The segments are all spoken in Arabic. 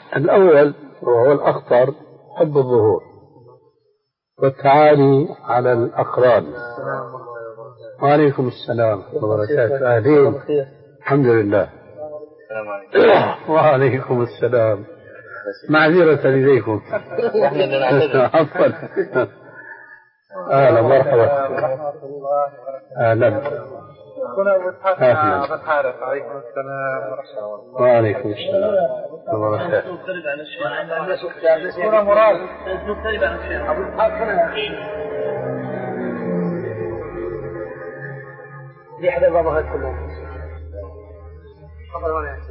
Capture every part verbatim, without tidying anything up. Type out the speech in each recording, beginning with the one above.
الأول وهو الأخطر حب الظهور والتعالي على الأقران. وعليكم السلام ورحمة الله وبركاته. أهلين. الحمد لله. وعليكم السلام. معذرة لديكم. عفوا. أهلا مرحبا. أهلا. أهلا. عليكم السلام ورحمة الله. وعليكم السلام ورحمة دي حدا بابا كلهم. تفضل وانا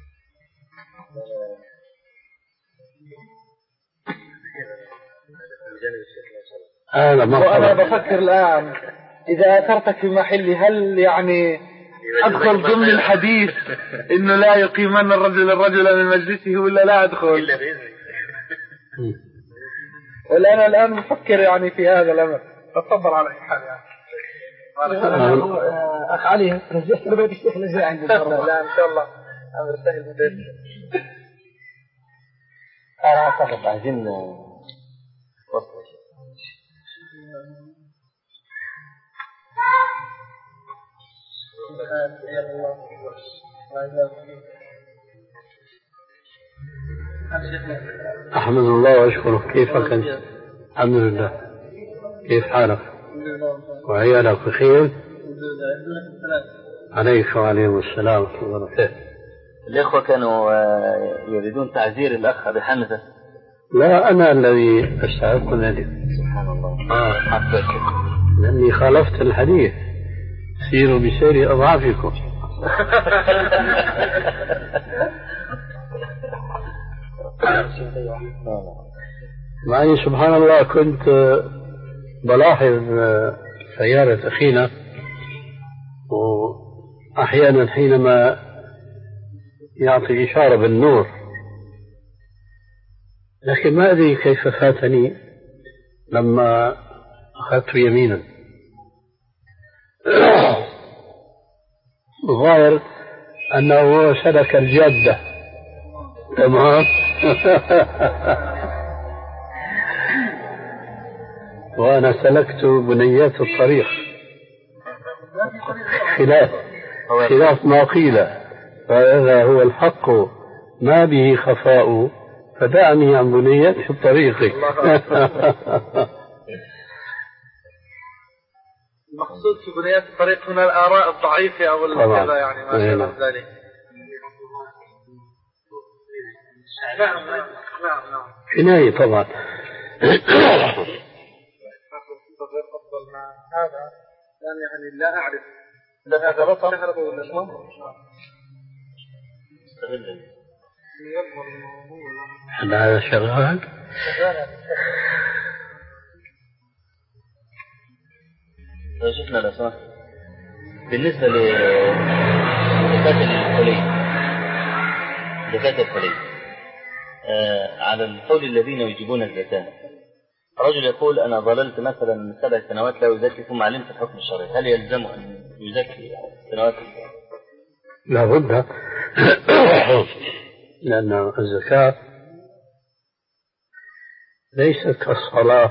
أهلا مرحبا. وأنا بفكر الآن إذا أثرتك في محلي هل يعني أدخل ضمن الحديث إنه لا يقيمن الرجل الرجل من مجلسه ولا لا أدخل؟ ولا أنا الآن مفكر يعني في هذا الأمر. تفضل على أي حال يعني. أخ علي رجعت لبيت الشيخ نزل عندي. لا إن شاء الله أمر سهل من بيت. أنا أعتقد عايزين وصل أحمد الله وأشكره. كيفك أنت؟ الحمد لله. كيف حالك؟ وعيالك بخير؟ عليك وعليهم السلام ورحمة الله وبركاته. الإخوة كانوا يريدون تعزير الأخ أبي حمزة. لا أنا الذي أستحق ذلك. سبحان الله. آه. حفظك. لأني خالفت الحديث سيروا بسير أضعافكم. معي سبحان الله كنت بلاحظ سيارة أخينا وأحيانا حينما يعطي إشارة بالنور، لكن ما أدري كيف فاتني لما أخذت يمينا. الظاهر أنه سلك الجادة. تمام. وأنا سلكت بنيات الطريق خلاف خلاف ما قيل، فهذا هو الحق ما به خفاء، فدعني عن بنيات الطريق. المقصود في بنيات الطريق هنا الآراء الضعيفة أو الكذا يعني ما شابه ذلك. نعم نعم نعم. عناية طبعا. أفضل مع هذا لأن يعني لا أعرف لا هذا بطل كهرباء ولا شو. هل هذا شغال؟ لو شفنا الأسماء بالنسبة لزكاة الحلي زكاة الحلي آه على القول الذين يجيبون الزكاة، رجل يقول أنا ظللت مثلا سبع سنوات لا يزكي ثم علمت الحكم الشرعي، هل يلزمه أن يزكي سنوات؟ لا بد، لأن الزكاة ليست كالصلاة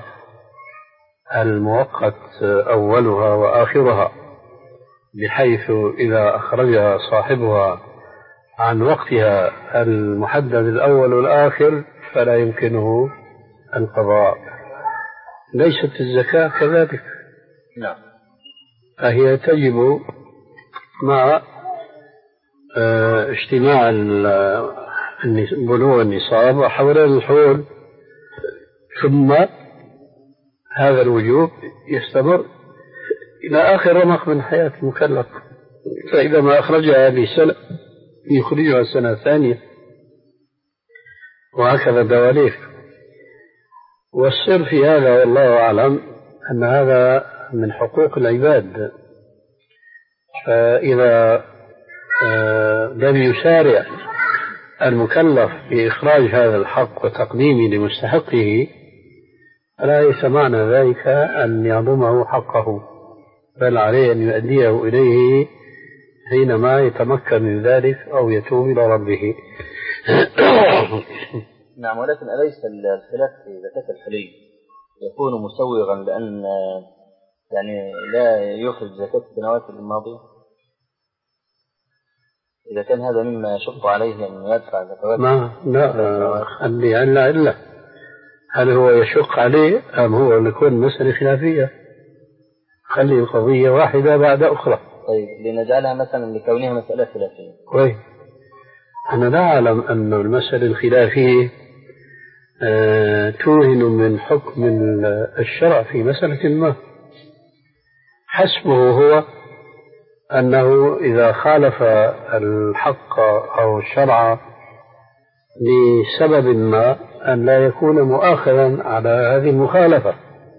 المؤقت أولها وآخرها، بحيث إذا أخرجها صاحبها عن وقتها المحدد الأول والآخر فلا يمكنه القضاء. ليست الزكاة كذلك. نعم. فهي تجب مع اجتماع بلوغ النصاب وحول الحول، ثم هذا الوجوب يستمر إلى آخر رمق من حياة المكلف، فإذا ما أخرجها هذه السنة يخرجها السنة الثانية، وهكذا دواليك. والسر في هذا والله أعلم أن هذا من حقوق العباد، فإذا لم يسارع المكلف بإخراج هذا الحق وتقديمه لمستحقه فلا ليس معنى ذلك أن يضمه حقه، بل عليه أن يؤديه إليه حينما يتمكن من ذلك أو يتوب إلى ربه. نعم، ولكن أليس الخلاف في زكاة الحلي يكون مسوغا لأن يعني لا يخرج زكاة السنوات الماضية؟ إذا كان هذا مما يشق عليه أن يدفع زكوات ما لا خلي علا إلا هل هو يشق عليه أم هو يكون مسألة خلافية؟ خلي القضية واحدة بعد أخرى. طيب لنجعلها مثلا لكونها مسألة خلافية. كويس. أنا لا أعلم أن المسألة الخلافية أه توهن من حكم الشرع في مسألة ما. حسبه هو أنه إذا خالف الحق أو الشرع لسبب ما أن لا يكون مؤاخذا على هذه المخالفة.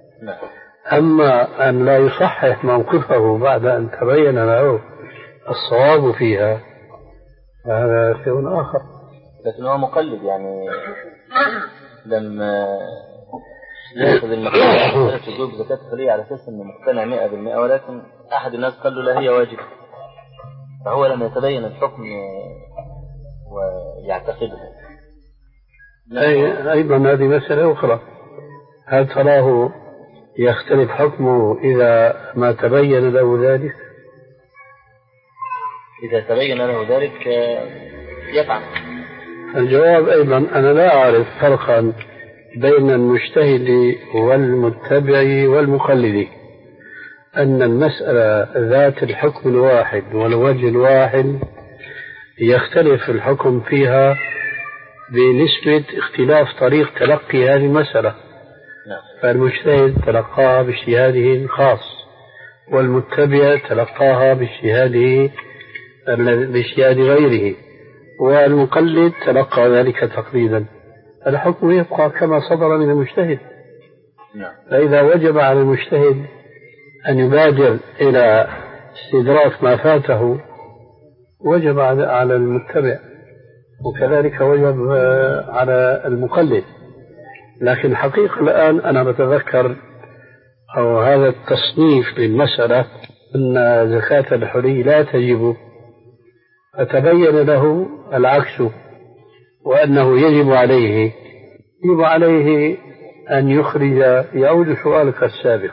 أما أن لا يصحح موقفه بعد أن تبين له الصواب فيها هذا شيء آخر. لكن هو مقلد، يعني لما يأخذ المقلد تجوب زكاة الحلي على أساس أنه مقتنع مئة بالمئة، ولكن أحد الناس قال له لا هي واجب، فهو لما يتبين الحكم ويعتقده. أي أيضا هذه مسألة أخرى، هل تراه يختلف حكمه إذا ما تبين له ذلك؟ إذا تبين له ذلك يفعل. الجواب أيضا أنا لا أعرف فرقا بين المجتهد والمتبع والمقلد، أن المسألة ذات الحكم الواحد والوجه الواحد يختلف الحكم فيها بنسبة اختلاف طريق تلقي هذه المسألة. فالمجتهد تلقاها باجتهاده الخاص، والمتبع تلقاها باجتهاده باجتهاد غيره، والمقلد تلقى ذلك تقليدا. الحكم يبقى كما صدر من المجتهد. فإذا وجب على المجتهد أن يبادر إلى استدراك ما فاته وجب على المتبع، وكذلك وجب على المقلد. لكن الحقيقة الآن أنا بتذكر أو هذا التصنيف للمسألة أن زكاة الحلي لا تجب، فتبين له العكس وأنه يجب عليه يجب عليه أن يخرج. يعود سؤالك السابق.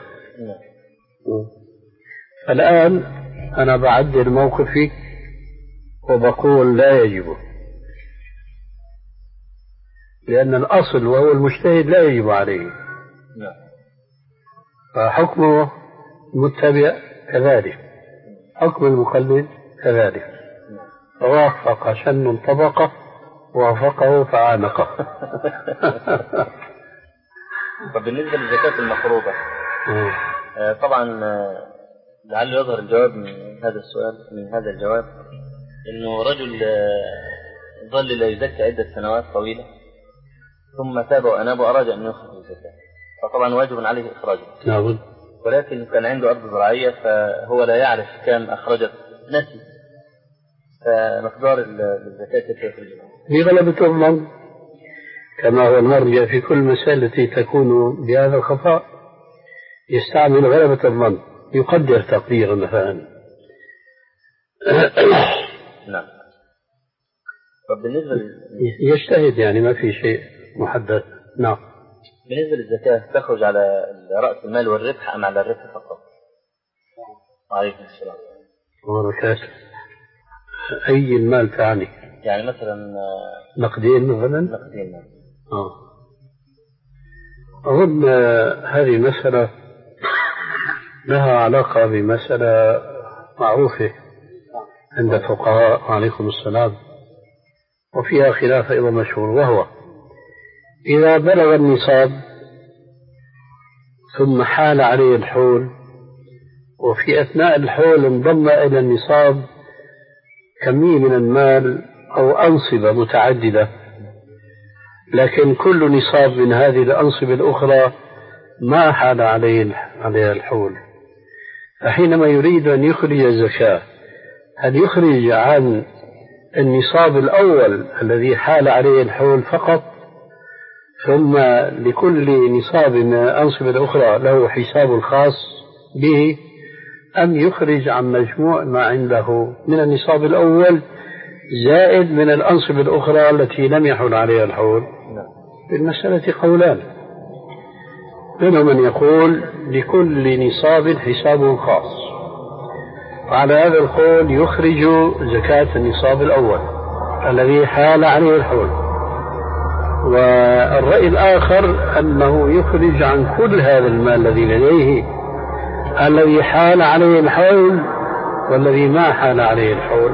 الآن أنا بعدل موقفي وبقول لا يجب، لأن الأصل وهو المجتهد لا يجب عليه، فحكمه المتبع كذلك، حكم المقلد كذلك. فوافق شن طبقه وافقه فعانقه. فبالنسبة للزكاة المفروضة طبعا لعل يظهر الجواب من هذا السؤال من هذا الجواب إنه رجل ظل لا يزكى عدة سنوات طويلة ثم تاب وأناب وأراد أن يخرج الزكاة، فطبعا واجب عليه إخراجه. ولكن كان عنده أرض زراعية فهو لا يعرف كم أخرجت، نسي، فمقدار الزكاة كيف يخرجها؟ في غلبة الظن كما هو المرجع في كل مسألة التي تكون بهذا الخطأ، يستعمل غلبة الظن، يقدر تقديرا مثلا. نعم. فبالنسبة لل... يجتهد يعني ما في شيء محدد. نعم. بالنسبة للزكاة تخرج على رأس المال والربح أم على الربح فقط؟ عليكم السلام. وبركاته. أي المال تعني؟ يعني مثلا نقدين مثلا؟ نقدين. آه. أظن هذه مسألة لها علاقة بمسألة معروفة عند الفقهاء عليكم السلام، وفيها خلاف أيضا مشهور، وهو إذا بلغ النصاب ثم حال عليه الحول، وفي أثناء الحول انضم إلى النصاب كمية من المال أو أنصبة متعددة، لكن كل نصاب من هذه الأنصبة الأخرى ما حال عليه عليها الحول، فحينما يريد أن يخرج الزكاة هل يخرج عن النصاب الأول الذي حال عليه الحول فقط، ثم لكل نصاب من الأنصبة الأخرى له حساب خاص به، أم يخرج عن مجموع ما عنده من النصاب الأول زائد من الأنصبة الأخرى التي لم يحول عليها الحول؟ في المسألة قولان، منهم من يقول لكل نصاب حساب خاص، وعلى هذا القول يخرج زكاة النصاب الأول الذي حال عليه الحول، والرأي الآخر أنه يخرج عن كل هذا المال الذي لديه الذي حال عليه الحول والذي ما حال عليه الحول،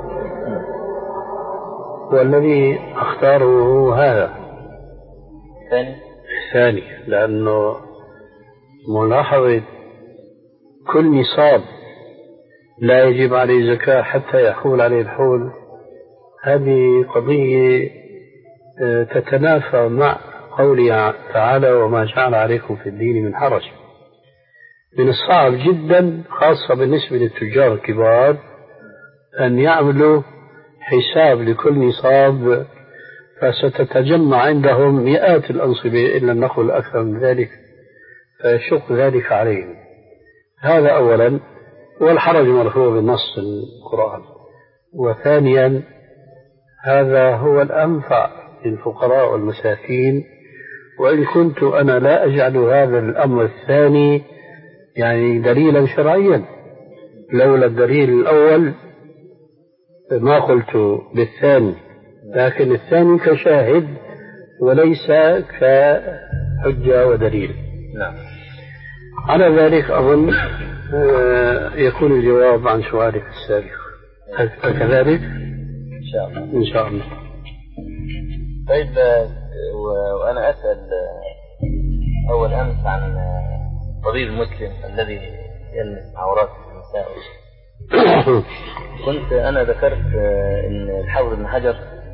والذي اختاره هو هذا الثاني الثاني، لأنه ملاحظة كل نصاب لا يجب عليه زكاة حتى يحول عليه الحول، هذه قضية تتنافى مع قوله تعالى وما جعل عليكم في الدين من حرج. من الصعب جدا خاصة بالنسبة للتجار الكبار أن يعملوا حساب لكل نصاب، فستتجمع عندهم مئات الأنصبة إلا النقل أكثر من ذلك، فيشق ذلك عليهم. هذا أولا، والحرج مرفوع بنص القرآن. وثانيا هذا هو الأنفع للفقراء والمساكين، وإن كنت أنا لا أجعل هذا الأمر الثاني يعني دليلا شرعيا، لولا الدليل الأول ما قلت بالثاني، لكن الثاني كشاهد وليس كحجة ودليل. نعم. على ذلك أظن يكون الجواب عن سؤالك السابق، كذلك إن شاء الله. إن شاء الله. طيب، وأنا أسأل أول أمس عن طبيب المسلم الذي يلمس عورات النساء. كنت أنا ذكرت أن الحافظ ابن حجر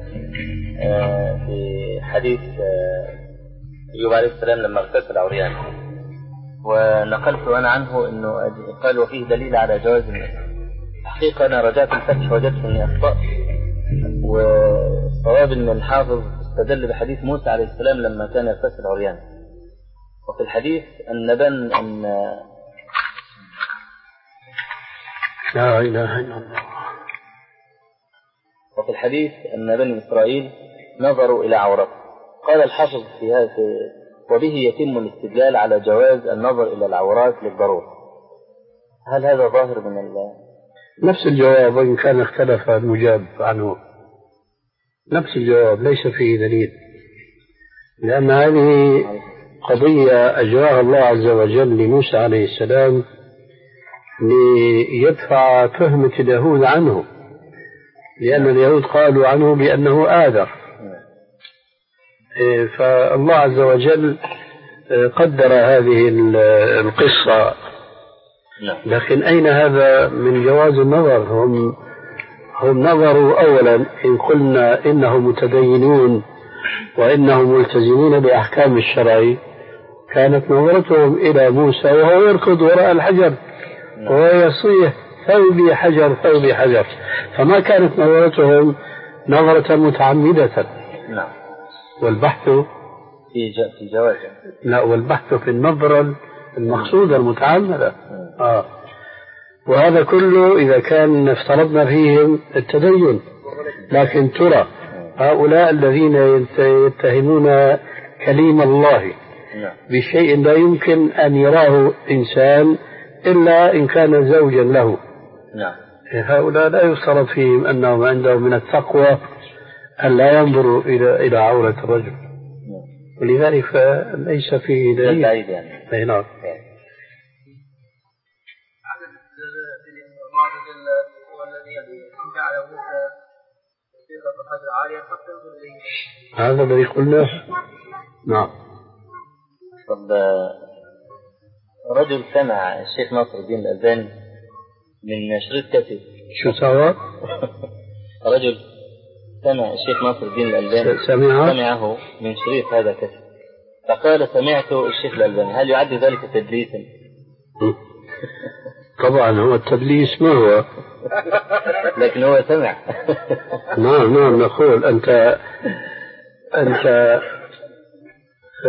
في حديث أيوب عليه السلام لما اغتسل عريان، ونقلت أنا عنه أنه قال وفيه دليل على جواز النساء. حقيقة أنا رجعت الفتح وجدت أني أخطأت، والصواب أن الحافظ استدل بحديث موسى عليه السلام لما كان يغتسل عريان، وفي الحديث أن بن أن لا إله إلا الله، وفي الحديث أن بني إسرائيل نظروا إلى عورته. قال الحافظ في هذا وبه يتم الاستدلال على جواز النظر إلى العورات للضرورة. هل هذا ظاهر من الله؟ نفس الجواب وإن كان اختلف المجاب عنه، نفس الجواب ليس فيه دليل، لأن هذه قضية أجراها الله عز وجل لموسى عليه السلام ليدفع تهمة اليهود عنه، لأن اليهود قالوا عنه بأنه آذر، فالله عز وجل قدر هذه القصة. لكن أين هذا من جواز النظر؟ هم هم نظروا أولا، إن قلنا إنهم متدينون وإنهم ملتزمون بأحكام الشرع، كانت نظرتهم إلى موسى وهو يركض وراء الحجر وهو يصيح ثوبي حجر ثوبي حجر، فما كانت نظرتهم نظرة متعمدة. نعم. والبحث في في جواز. لا، والبحث في النظرة المقصودة المتعمدة. آه. وهذا كله إذا كان افترضنا فيهم التدين، لكن ترى هؤلاء الذين يتهمون كليم الله بشيء لا يمكن أن يراه إنسان إلا إن كان زوجا له، هؤلاء لا يفترض فيهم أنهم عندهم من التقوى أن لا ينظروا إلى إلى عورة الرجل، ولذلك فليس فيه دليل. أي نعم. هذا الذي قلناه. نعم. طب رجل سمع الشيخ ناصر الدين الألباني من شريط كاسيت. شو سوى؟ رجل سمع الشيخ ناصر الدين الألباني سمعه, سمعه من شريط هذا كاسيت، فقال سمعت الشيخ الألباني، هل يعد ذلك تدليسا؟ طبعا هو التدليس ما هو، لكن هو سمع. نعم نعم. نقول أنت أنت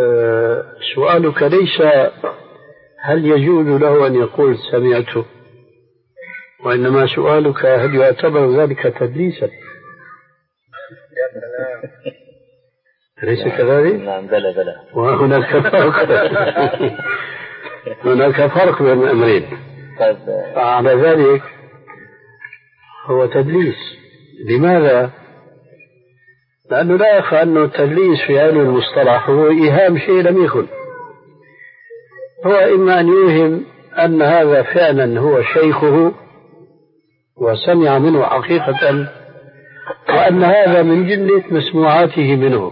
آه سؤالك ليس هل يجوز له أن يقول سمعته، وإنما سؤالك هل يعتبر ذلك تدليسا؟ أليس كذلك؟ نعم بلى بلى. وهناك فرق هناك فرق بين الأمرين. طيب على ذلك هو تدليس. لماذا؟ لأنه لا يخفى أنه التدليس في علم المصطلح هو إيهام شيء لم يكن. هو إما أن يوهم أن هذا فعلا هو شيخه وسمع منه حقيقة، وأن هذا من جملة مسموعاته منه،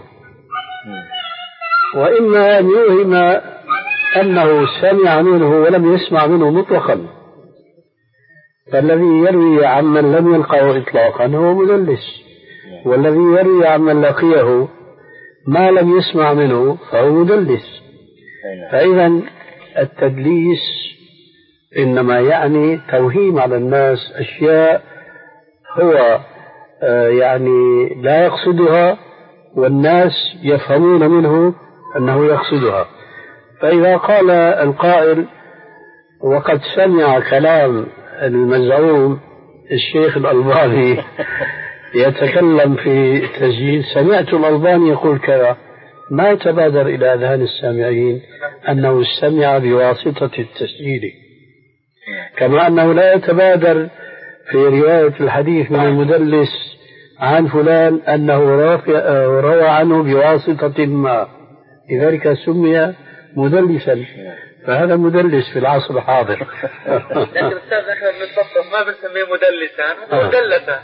وإما أن يوهم أنه سمع منه ولم يسمع منه مطلقا، فالذي يروي عمن لم يلقه إطلاقا هو مدلس، والذي يروي عمن لقيه ما لم يسمع منه فهو مدلس. فإذا التدليس إنما يعني توهيم على الناس أشياء هو يعني لا يقصدها، والناس يفهمون منه أنه يقصدها. فإذا قال القائل وقد سمع كلام المزعوم الشيخ الألباني يتكلم في تسجيل، سمعت الألباني يقول كذا، ما يتبادر إلى أذهان السامعين أنه استمع بواسطة التسجيل، كما أنه لا يتبادر في رواية الحديث من المدلس عن فلان أنه روى عنه بواسطة ما، لذلك سمي مدلسا. فهذا مدلس في العصر الحاضر. لكن أستاذ احنا بنتبسط ما بنسميه مدلسا، مدلسا.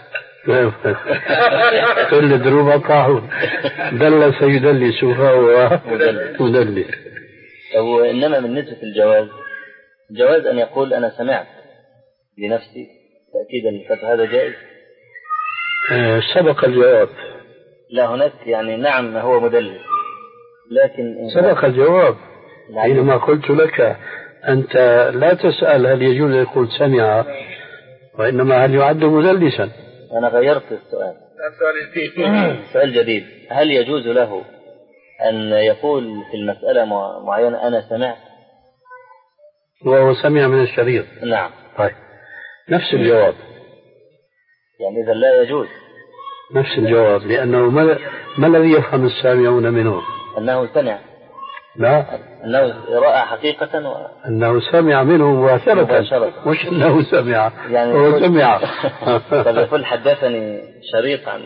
كل دروب طاحون، دلس يدلس فهو مدلس. وإنما بالنسبة للجواز، جواز أن يقول أنا سمعت لنفسي تأكيدا للفتح، هذا جائز؟ أه سبق الجواب. لا هناك يعني نعم هو مدلس، لكن سبق الجواب حينما قلت لك أنت لا تسأل هل يجوز يقول سمع، وإنما هل يعد مدلسا. أنا غيرت السؤال، سؤال جديد. هل يجوز له أن يقول في المسألة معينة أنا سمعت وهو سمع من الشريط؟ نعم. طيب نفس الجواب، يعني إذا لا يجوز نفس الجواب، لأنه ما, ما الذي يفهم السامعون منه؟ أنه سمع. لا، أنه رأى حقيقة و... أنه سمع منه مباشرة، مش أنه سمع يعني هو سمع. طب يقول حدثني شريط عن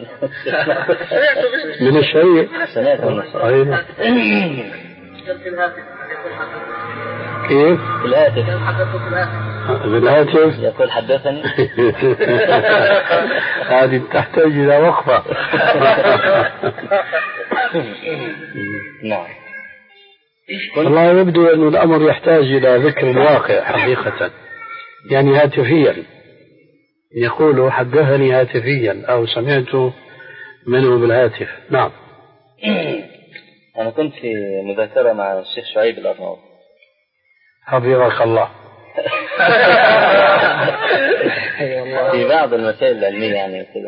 من الشريط، سمعت من الشريط. كيف؟ في الهاتف. بالهاتف يقول حدثني. هذه تحتاج إلى وقفة. نعم. والله يبدو أن الأمر يحتاج إلى ذكر الواقع حقيقة، يعني هاتفيا يقول حدثني هاتفيا أو سمعت منه بالهاتف. نعم. أنا كنت في مذاكرة مع الشيخ شعيب الأرناؤوطي حفظك الله في بعض المسائل العلمية يعني كذا،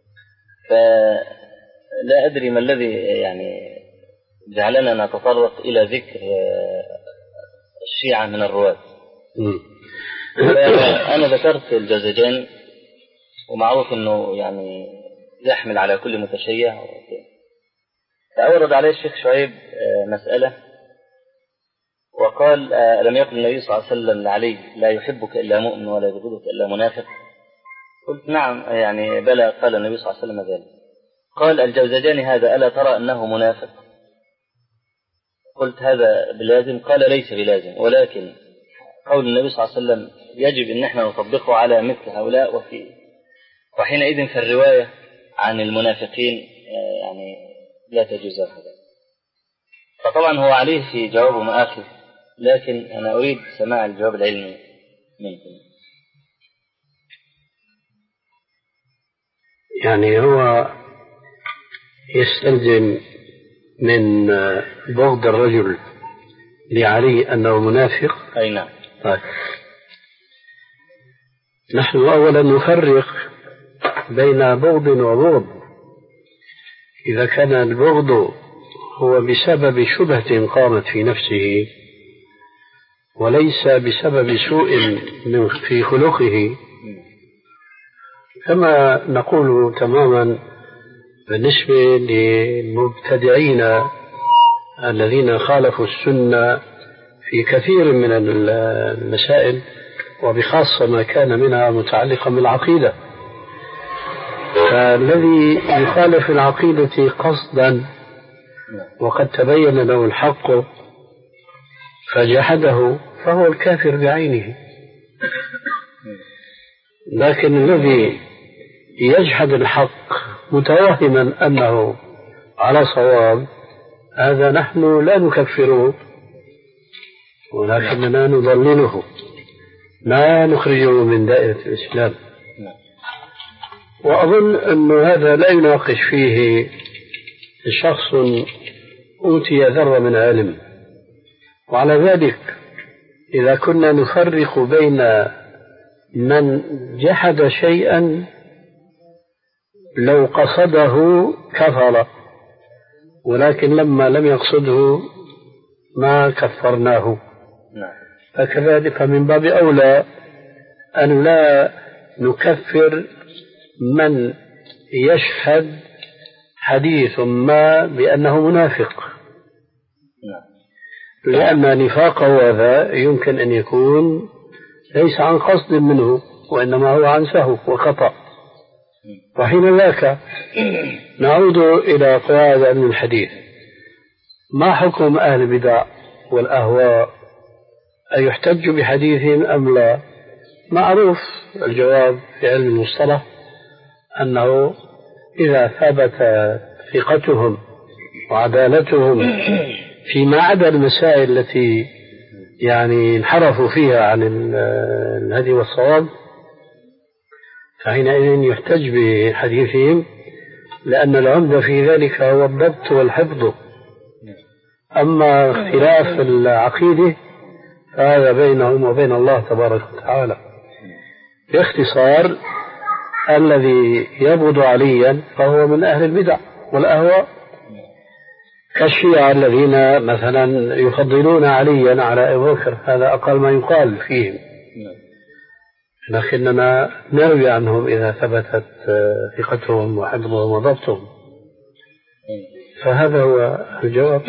فلا أدري ما الذي يعني جعلنا نتطرق إلى ذكر الشيعة من الرواة. أنا ذكرت الجوزجاني، ومعروف أنه يعني يحمل على كل متشيع، فأورد عليه الشيخ شعيب مسألة وقال ألم يقل النبي صلى الله عليه وسلم لعلي لا يحبك إلا مؤمن ولا يبغضك إلا منافق؟ قلت نعم يعني بلى، قال النبي صلى الله عليه وسلم ذلك. قال الجوزجاني هذا ألا ترى أنه منافق؟ قلت هذا بلازم؟ قال ليس بلازم، ولكن قول النبي صلى الله عليه وسلم يجب أن احنا نطبقه على مثل هؤلاء، وفي وحينئذ في الرواية عن المنافقين يعني لا تجوز هذا. فطبعا هو عليه في جوابه مآخذ، لكن أنا أريد سماع الجواب العلمي منكم. يعني هو يستلزم من بغض الرجل لعلي أنه منافق؟ أي نعم. طيب. نحن أولا نفرق بين بغض وبغض. إذا كان البغض هو بسبب شبهة قامت في نفسه وليس بسبب سوء من في خلقه، كما نقول تماما بالنسبة للمبتدعين الذين خالفوا السنة في كثير من المسائل، وبخاصة ما كان منها متعلقا بالعقيدة. فالذي يخالف العقيدة قصدا وقد تبين له الحق فجحده فهو الكافر بعينه. لكن الذي يجحد الحق متوهما أنه على صواب هذا نحن لا نكفره، ولكننا نضلله، لا نخرجه من دائرة الإسلام. وأظن أن هذا لا يناقش فيه شخص أوتي ذرة من علم. وعلى ذلك إذا كنا نفرق بين من جحد شيئا لو قصده كفر، ولكن لما لم يقصده ما كفرناه، فكذلك من باب أولى أن لا نكفر من يشهد حديث ما بأنه منافق، لأن نفاقه هذا يمكن أن يكون ليس عن قصد منه وإنما هو عن سهو وخطأ. وحين ذاك نعود إلى قواعد علم الحديث. ما حكم أهل البدع والأهواء؟ أن يحتج بحديثهم أم لا؟ معروف الجواب في علم المصطلح أنه إذا ثبت ثقتهم وعدالتهم فيما عدا المسائل التي يعني انحرفوا فيها عن الهدي والصواب فحينئذ يحتج بحديثهم، لأن العمدة في ذلك هو الضبط والحفظ. أما اختلاف العقيدة فهذا بينهم وبين الله تبارك وتعالى. باختصار الذي يبغض عليا فهو من أهل البدع والأهواء، كالشيعة الذين مثلا يفضلون عليا على أبي بكر، هذا أقل ما يقال فيهم، لكننا نروي عنهم إذا ثبتت ثقتهم وحفظهم وضبطهم. فهذا هو الجواب.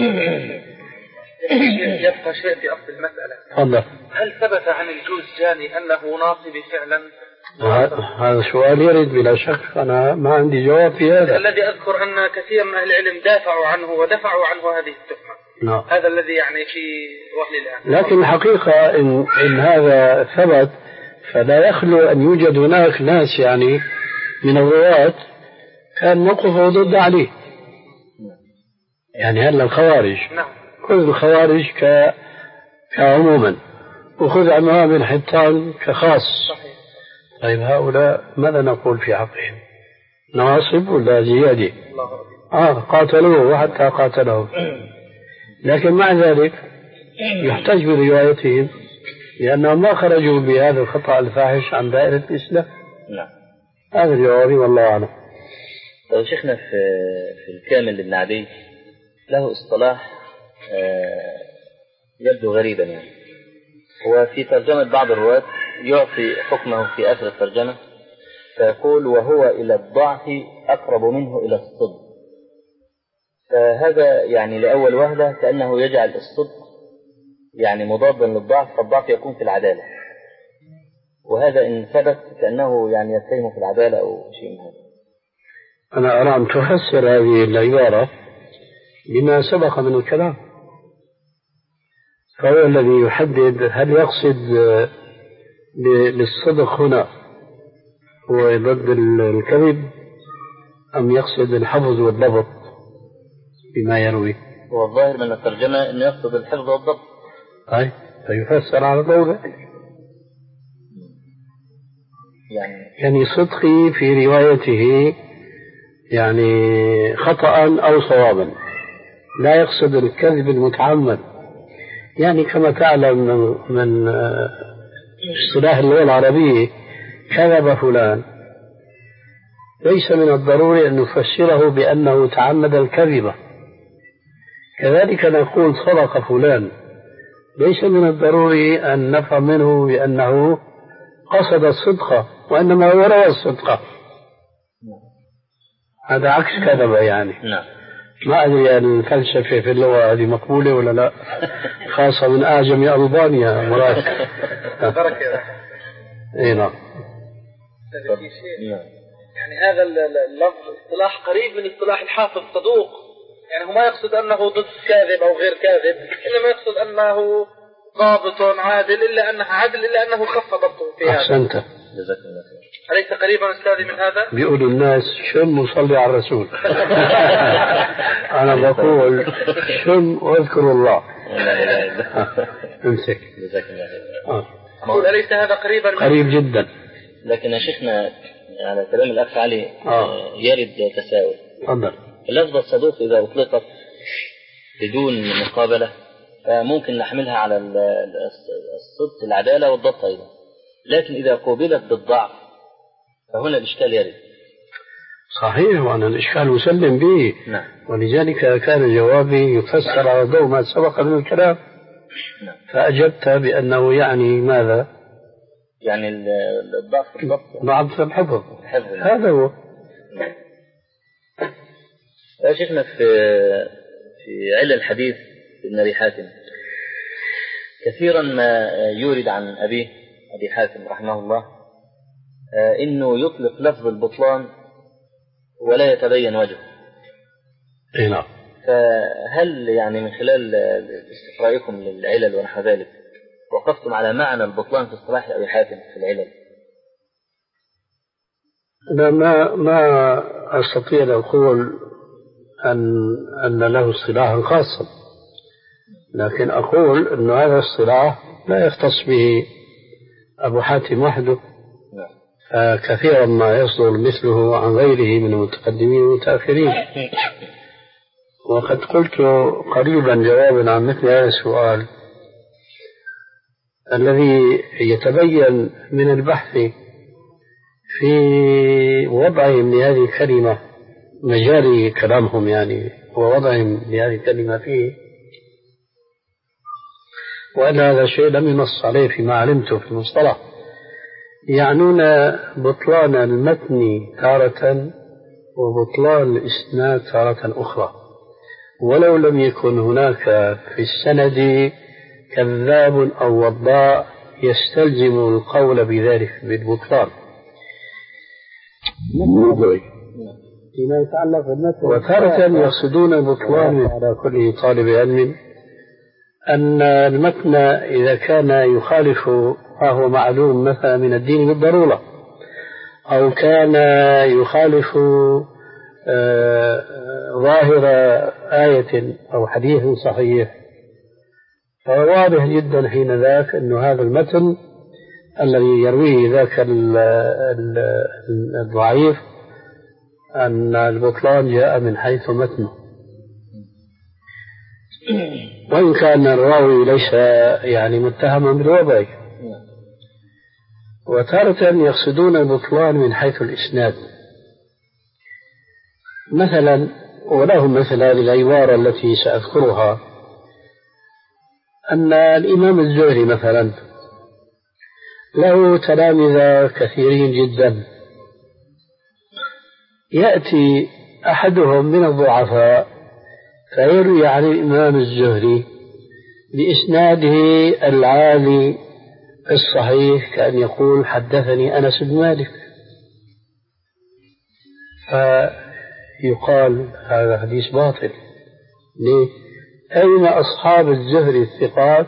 يبقى شيء في أصل المسألة. تفضل. هل ثبت عن الجوزجاني أنه ناصب فعلا؟ هذا سؤال يرد بلا شك، أنا ما عندي جواب في هذا. الذي أذكر أن كثير من أهل العلم دافعوا عنه ودفعوا عنه هذه التهمة. نعم. هذا الذي يعني في وهل الآن. لكن الحقيقة إن, إن هذا ثبت فلا يخلو أن يوجد هناك ناس يعني من الرواة كان موقفه ضد عليه. يعني هلا الخوارج. نعم. خذ الخوارج ك كعموما، وخذ عمام بن حطان كخاص. صحيح. طيب هؤلاء ماذا نقول في حقهم؟ نواصب ولا زيادة؟ آه قاتلوه وحتى قاتلوه. لكن مع ذلك يحتج بروايتهم لأنهم ما خرجوا بهذا الخطأ الفاحش عن دائرة الإسلام. نعم. هذا جوابي والله أعلم. لو شيخنا في في الكامل لابن عدي له اصطلاح يبدو غريبا، يعني هو في ترجمة بعض الرواة يعطي حكمه في آخر الترجمة فيقول وهو إلى الضعف أقرب منه إلى الصدق. فهذا يعني لأول وهلة كأنه يجعل الصدق يعني مضادا للضعف، فالضعف يكون في العدالة، وهذا إن ثبت كأنه يعني يتهم في العدالة أو شيء من هذا. أنا أرى أن تفسر هذه العبارة بما سبق من الكلام، فهو الذي يحدد هل يقصد بالصدق هنا هو ضد الكذب أم يقصد الحفظ والضبط بما يروي. هو الظاهر من الترجمة أنه يقصد الحفظ والضبط. أي فيفسر على ضوء يعني يعني صدقي في روايته يعني خطأ أو صوابا، لا يقصد الكذب المتعمد. يعني كما تعلم من اصطلاح اللغة العربية كذب فلان ليس من الضروري أن نفسره بأنه تعمد الكذبة. كذلك نقول صدق فلان ليس من الضروري أن نفهم منه بأنه قصد الصدق، وإنما هو روى الصدق. هذا عكس كذبة يعني. نعم. ما أدري الفلسفة في اللغة هذه مقبولة ولا لا، خاصة من أعجم ألبانيا مراد. إيه نعم. يعني هذا اللفظ اصطلاح قريب من اصطلاح الحافظ صدوق، يعني هو ما يقصد أنه ضد كاذب أو غير كاذب، إنما يقصد أنه ضابط عادل، إلا أنه عادل إلا أنه خف ضبطه في هذا. أحسنت. أليس قريبا أستاذي من هذا؟ بيقولوا الناس شم وصلي على الرسول. أنا بقول شم واذكر الله. امسك. أقول أليس هذا قريبا؟ قريب جدا. لكن يا شيخنا على كلام الأخ علي آه. يرد تساؤل. تفضل. اللفظة الصدوق إذا أطلقت بدون مقابلة فممكن نحملها على الصدق العدالة والضبط أيضا، لكن إذا قوبلت بالضعف فهنا الإشكال يرد. صحيح، وأنا الإشكال مسلم به. نعم. ولذلك كان جوابي يفسر على ضوء ما سبق من الكلام. نعم. فأجبت بأنه يعني ماذا؟ يعني الضعف في الضبط، ضعف الحفظ. الحفظ. هذا هو. نعم. يا شيخنا في في علل الحديث ابن أبي حاتم كثيرا ما يورد عن أبيه أبي حاتم رحمه الله إنه يطلق لفظ البطلان ولا يتبين وجهه. إيه نعم. فهل يعني من خلال استقرائكم للعلل ونحو ذلك وقفتم على معنى البطلان في اصطلاح أبي حاتم في العلل؟ أنا ما ما أستطيع أن أقول أن أن له اصطلاحا خاصا، لكن أقول أن هذا الاصطلاح لا يختص به أبو حاتم وحده، فكثيرا ما يصدر مثله عن غيره من المتقدمين والمتأخرين. وقد قلت قريبا جوابا عن مثل هذا السؤال الذي يتبين من البحث في وضعهم لهذه الكلمة، مجاري كلامهم يعني ووضعهم لهذه الكلمة فيه، وأن هذا الشيء لم ينص عليه فيما علمته في المصطلح. يعنون بطلان المتن تارة وبطلان الإسناد تارة أخرى، ولو لم يكن هناك في السند كذاب أو وضاع يستلزم القول بذلك بالبطلان فيما يتعلق بالمتن. وتارة يقصدون البطلان على كل طالب علم أن المتن إذا كان يخالف ما هو معلوم مثلا من الدين بالضرورة، أو كان يخالف ظاهر آية أو حديث صحيح، فواضح جدا حين ذاك أن هذا المتن الذي يرويه ذاك الضعيف أن البطلان جاء من حيث متنه، وإن كان الراوي ليس يعني متهما بالوضع. وتارة يقصدون البطلان من حيث الإسناد، مثلا ولهم مثل هذه العبارة التي سأذكرها، أن الإمام الزهري مثلا له تلامذة كثيرين جدا، يأتي أحدهم من الضعفاء فيروي عن الإمام الزهري بإسناده العالي الصحيح كأن يقول حدثني أنس بن مالك، فيقال هذا حديث باطل. ليه؟ أين أصحاب الزهري الثقات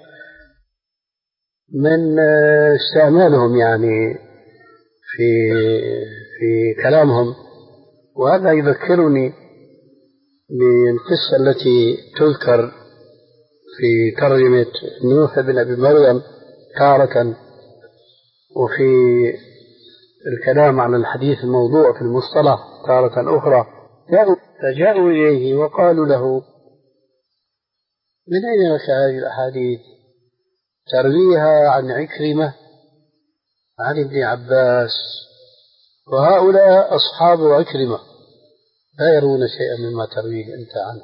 من استعمالهم يعني في في كلامهم؟ وهذا يذكرني بالقصة التي تذكر في ترجمة نوح بن أبي مريم تارة، وفي الكلام عن الحديث الموضوع في المصطلح تارة أخرى. فجاءوا إليه وقالوا له: من أين لك هذه الأحاديث؟ ترويها عن عكرمة عن ابن عباس، وهؤلاء أصحاب عكرمة لا يرون شيئا مما ترويه أنت عنه.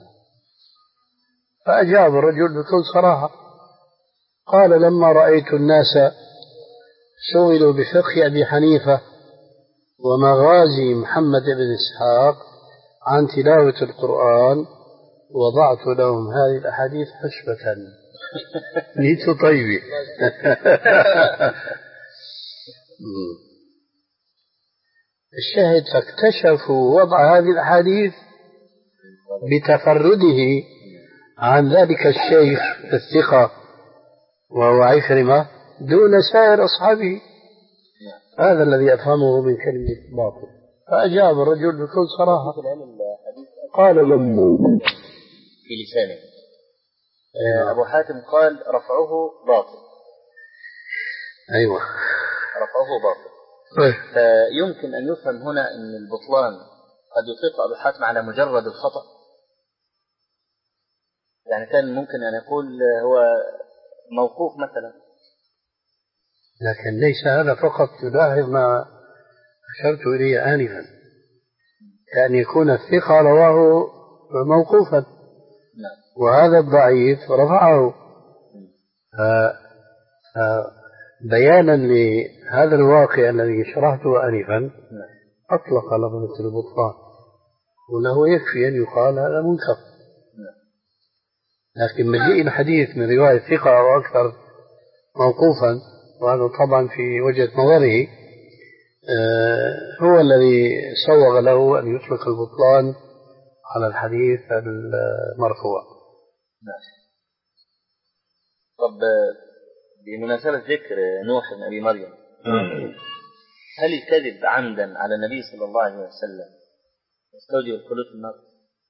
فأجاب الرجل بكل صراحة قال: لما رأيت الناس شغلوا بفقه أبي حنيفة ومغازي محمد بن إسحاق عن تلاوة القرآن، وضعت لهم هذه الأحاديث حسبة. نيت طيبة. الشاهد فاكتشفوا وضع هذه الأحاديث بتفرده عن ذلك الشيخ الثقة وهو عكرمة دون سائر أصحابه. هذا الذي أفهمه من كلمة باطل. فأجاب الرجل بكل صراحة قال لم في لسانه. أبو حاتم قال رفعه باطل. أيوة رفعه باطل. فيمكن أن يفهم هنا أن البطلان قد يطلق أبو حاتم على مجرد الخطأ. يعني كان ممكن أن يقول هو موقوف مثلا، لكن ليس هذا فقط. يلاحظ ما أشرت إليه آنفا، كأن يكون الثقة رواه موقوفا وهذا الضعيف رفعه. بيانا لهذا الواقع الذي شرحته آنفا أطلق لفظة البطلان، وله يكفي أن يقال هذا منكر. لكن مجيء الحديث من رواية ثقة أو أكثر موقوفا، وهذا طبعا في وجهة نظره هو الذي سوغ له أن يطلق البطلان على الحديث المرفوع. طب بمناسبة ذكر نوح بن أبي مريم، هل الكذب عمدا على النبي صلى الله عليه وسلم يستوجب الخلود في النار؟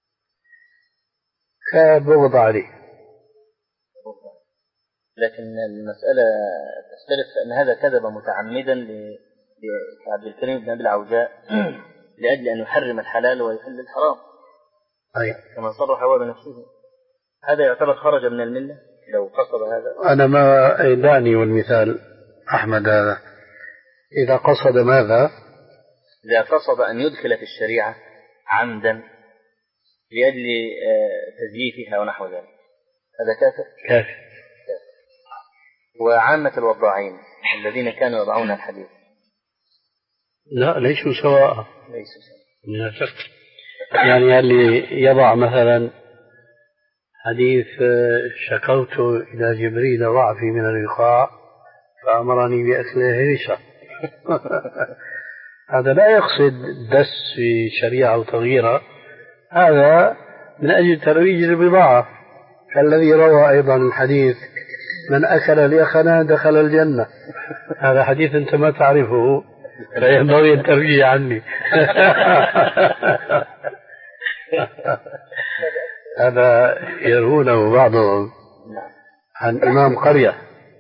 كبغض عليه. لكن المسألة تختلف، أن هذا كذب متعمدا لعبد الكريم بن أبي العوجاء لأجل أن يحرم الحلال ويحل الحرام. أي. كما صرح هو بنفسه. هذا يعتبر خرج من الملة لو قصد هذا. أنا ما دعني والمثال أحمد هذا إذا قصد ماذا؟ إذا قصد أن يدخل في الشريعة عمدا لأجل تزييفها ونحو ذلك، هذا كافر؟ كافر. وعامة الوضاعين الذين كانوا يضعون الحديث لا ليسوا سواء. ليسوا سواء. من الشك. يعني اللي يضع مثلا حديث شكوت إلى جبريل ضعفي من الرقاع فأمرني بأكله هرشة، هذا لا يقصد دس في شريعة وتغييرها، هذا من أجل ترويج البضاعة. كالذي روى أيضا الحديث من أكل اليخنة دخل الجنة، هذا حديث أنت ما تعرفه فينبغي أن ترويه عني. هذا يروونه بعضهم عن إمام قرية،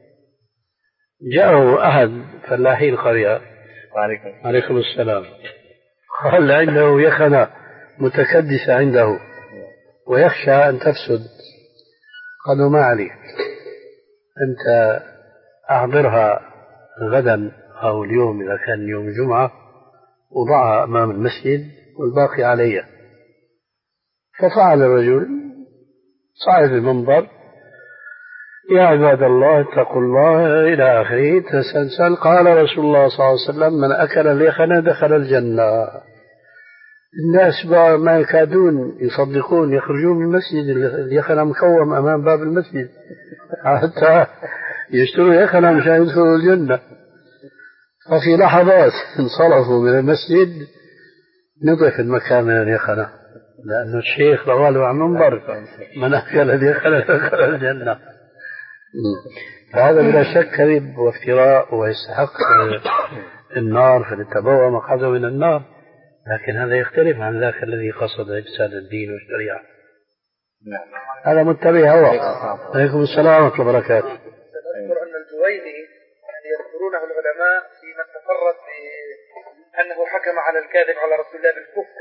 جاءه أحد فلاحي القرية عليكم السلام، قال عنده يخنة متكدسة عنده ويخشى أن تفسد. قالوا ما عليك، أنت أحضرها غدا أو اليوم إذا كان يوم الجمعة وضعها أمام المسجد والباقي علي. ففعل الرجل، صعد المنبر يا عباد الله اتقوا الله إلى آخره، تسلسل قال رسول الله صلى الله عليه وسلم من أكل اليخنة دخل الجنة. الناس ما يكادون يصدقون، يخرجون من المسجد اليخنة مكوم أمام باب المسجد حتى يشتروا يخنة مشان يدخلوا الجنة. ففي لحظات انصرفوا من المسجد نضف المكان من اليخنة، لأنه الشيخ رواه عن منبر من أكل اليخنة دخل الجنة. فهذا بلا شك كذب وافتراء ويستحق النار، فلتبوأ مقعده من النار. لكن هذا يختلف عن ذاك الذي قصد إفساد الدين والشريعة. نعم. هذا متبع هو. عليكم السلام ورحمة الله وبركاته. أذكر أن الجويني يعني يذكرونه العلماء في من تفرد بأنه حكم على الكاذب على رسول الله بالكفر.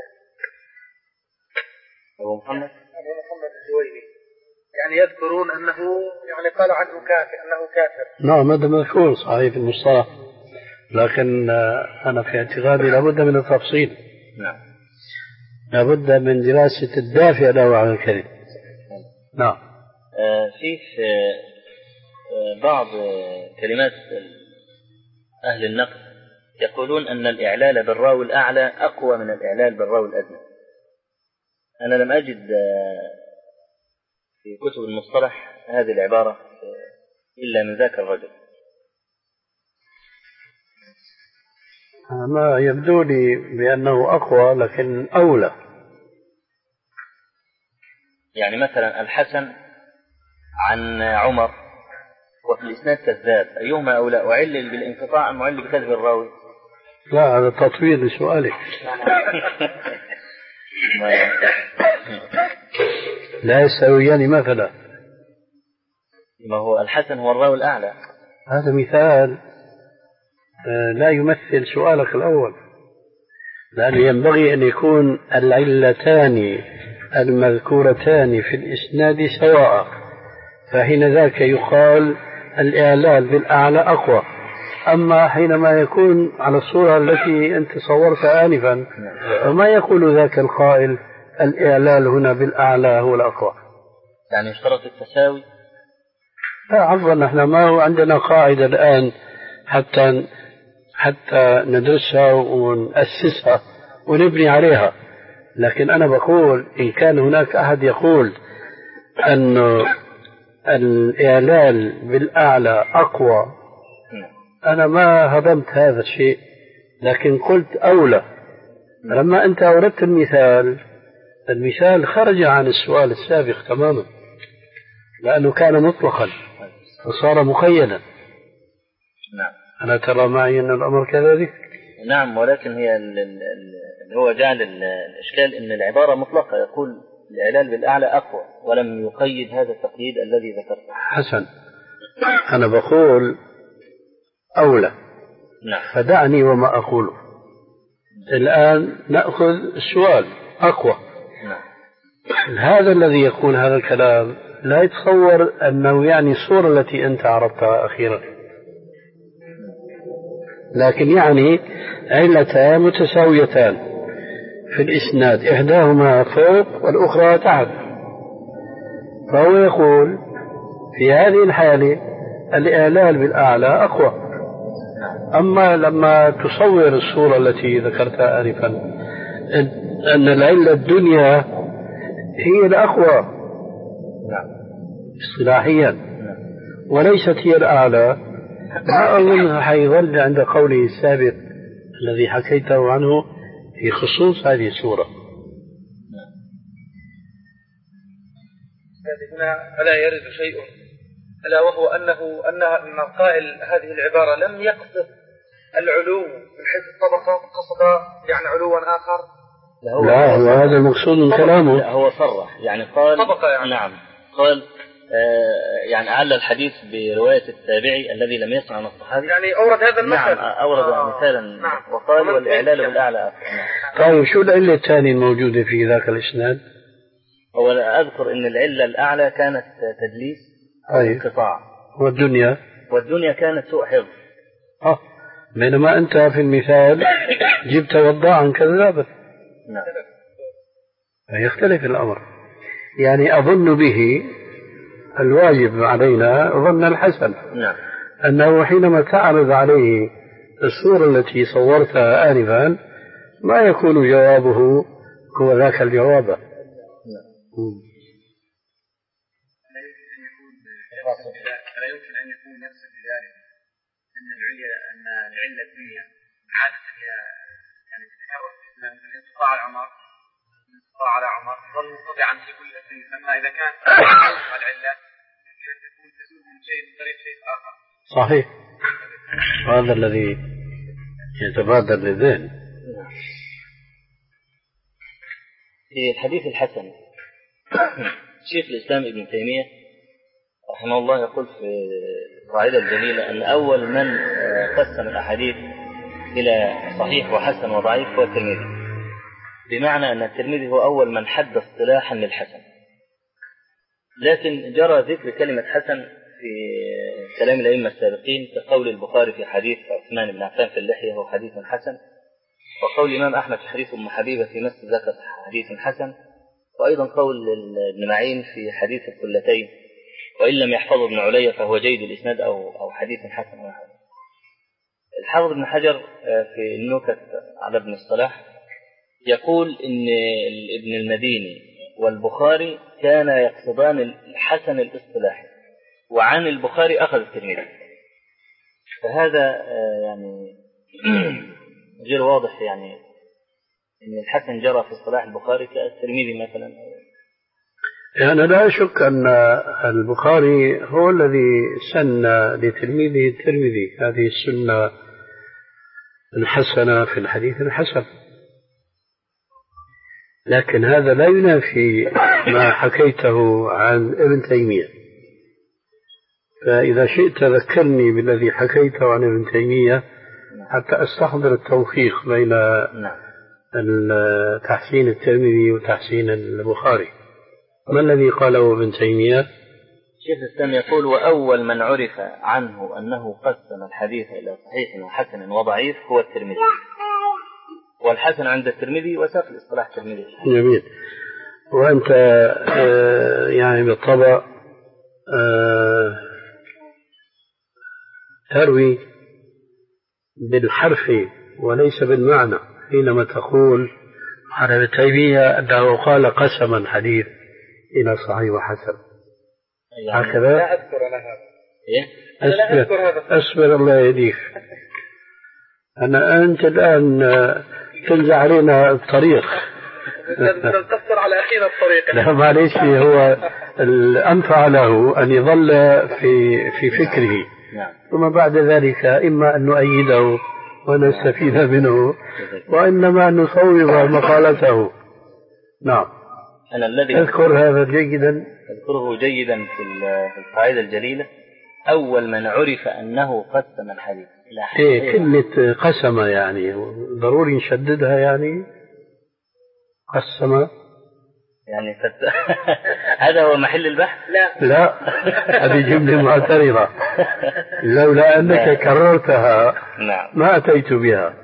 أبو محمد أبو محمد الجويني يعني يذكرون أنه يعني قال عنه كافر، أنه كافر. نعم هذا مذكور صحيح في المصطلح، لكن أنا في اعتقادي لابد من التفصيل. نعم. لابد من دراسة الدافع له عن الكذب. نعم. آه في آه بعض كلمات أهل النقد يقولون أن الإعلال بالراوي الأعلى أقوى من الإعلال بالراوي الأدنى. أنا لم أجد في كتب المصطلح هذه العبارة إلا من ذاك الرجل. ما يبدو لي بأنه أقوى لكن أولى. يعني مثلا الحسن عن عمر وفي الإسناد كذاب، أيهما أولى؟ أعلل بالانقطاع أم أعلل بكذب الراوي؟ لا، هذا تطويل لسؤالك. لا يستويان مثلا. ما هو الحسن هو الراوي الأعلى. هذا مثال لا يمثل سؤالك الأول، لأنه ينبغي أن يكون العلتان المذكورتان في الإسناد سواء، فحين ذاك يقال الإعلال بالأعلى أقوى. أما حينما يكون على الصورة التي أنت صورتها آنفا فما يقول ذاك القائل الإعلال هنا بالأعلى هو الأقوى. يعني اشترط التساوي؟ لا عفوا، نحن ما هو عندنا قاعدة الآن حتى حتى ندرسها ونأسسها ونبني عليها، لكن أنا بقول إن كان هناك أحد يقول أن الإعلال بالأعلى أقوى، أنا ما هضمت هذا الشيء، لكن قلت أولى. لما أنت أوردت المثال، المثال خرج عن السؤال السابق تماما، لأنه كان مطلقا وصار مقيدا. نعم. أنا ترى معي أن الأمر كذلك؟ نعم، ولكن هي اللي هو جعل الإشكال أن العبارة مطلقة، يقول الإعلال بالأعلى أقوى ولم يقيد هذا التقييد الذي ذكرته. حسن، أنا بقول أولى. نعم. فدعني وما أقوله. الآن نأخذ السؤال أقوى. نعم. هذا الذي يقول هذا الكلام لا يتصور أنه يعني الصورة التي أنت عرضتها أخيرا، لكن يعني علتان متساويتان في الإسناد، إحداهما فوق والأخرى تحت، فهو يقول في هذه الحالة الإعلال بالأعلى أقوى. أما لما تصور الصورة التي ذكرتها آنفا أن العلة الدنيا هي الأقوى اصطلاحيا وليست هي الأعلى، ما أظن حيظل عند قوله السابق الذي حكيته عنه في خصوص هذه السورة. هنا ألا يرد شيء ألا وهو أنه أن أن القائل هذه العبارة لم يقصد العلو من حيث الطبقة، قصد يعني علوا آخر. لا، هو هذا المقصود من كلامه. لا، هو صرح يعني قال طبقة يعني. نعم، قال آه يعني أعل الحديث برواية التابعي الذي لم يسمع عن الصحابي، يعني أورد هذا المثل. نعم، أورد آه مثالا. نعم. وقال والإعلال بالأعلى. طيب شو العلة الثانية الموجودة في ذاك الإسناد؟ هو أذكر أن العلة الأعلى كانت تدليس أو انقطاع، والدنيا والدنيا كانت سوء حفظ. آه. بينما أنت في المثال جبت وضاعا كذابا. نعم. يختلف الأمر. يعني أظن به الواجب علينا ظن الحسن. نعم. أنه حينما تعرض عليه الصورة التي صورتها آنفا ما يكون جوابه هو ذاك الجواب. نعم. لا يمكن أن يكون يقصد بذلك أن العلة أن العلة الدنيا عادة هي يعني تتكرر من انقطاع العمر، من انقطاع على عمر ظل منقطعا في كل سنة، أما إذا كان العلة يمكن أن تكون تزول من شيء من طريق شيء آخر. صحيح، هذا الذي يتبادر للذهن. في الحديث الحسن شيخ الإسلام ابن تيمية رحمه الله يقول في القاعدة الجميلة أن أول من قسم الأحاديث إلى صحيح وحسن وضعيف هو الترمذي، بمعنى أن الترمذي هو أول من حد اصطلاحا للحسن. لكن جرى ذكر كلمة حسن في كلام الأئمة السابقين كقول البخاري في حديث عثمان بن عفان في اللحية هو حديث حسن، وقول الإمام أحمد في حديث أم حبيبة في مسجد ذكر حديث حسن، وأيضا قول ابن معين في حديث القلتين وإن لم يحفظه ابن علي فهو جيد الإسناد أو أو حديث حسن. الحافظ ابن حجر في النكت على ابن الصلاح يقول إن ابن المديني والبخاري كان يقصدان الحسن الاصطلاحي، وعن البخاري أخذ الترمذي. فهذا يعني غير واضح، يعني إن الحسن جرى في اصطلاح البخاري كالترمذي مثلا. يعني لا أشك أن البخاري هو الذي سن لتلميذه الترمذي هذه السنة الحسنة في الحديث الحسن، لكن هذا لا ينافي ما حكيته عن ابن تيمية. فإذا شئت ذكرني بالذي حكيته عن ابن تيمية حتى أستحضر التوفيق بين تحسين الترمذي وتحسين البخاري. ما الذي قاله ابن تيمية؟ شيخ الإسلام يقول: وأول من عرف عنه أنه قسم الحديث إلى صحيح وحسن وضعيف هو الترمذي، والحسن عند الترمذي وساق الاصطلاح الترمذي. جميل. وأنت آه يعني بالطبع آه تروي بالحرف وليس بالمعنى حينما تقول عن ابن تيمية أنه قال قسم الحديث إلى صحيح وحسن. يعني هكذا؟ لا أذكر أنا هذا. إيه؟ أنا لا أذكر هذا. أصبر الله يهديك. أنا أنت الآن تنزع علينا الطريق. تقصر على أخينا الطريق. لا معليش، هو الأنفع له أن يظل في في فكره، ثم بعد ذلك إما أن نؤيده ونستفيد منه، وإنما أن نصوب مقالته. نعم. أنا الذي أذكر هذا جيدا، أذكره جيدا في القاعدة الجليلة: أول من عرف أنه قسم الحديث. إيه كلمة قسم يعني ضروري نشددها، يعني قسم يعني فت... هذا هو محل البحث؟ لا لا، هذه جملة معترضة، لولا أنك كررتها نعم ما أتيت بها.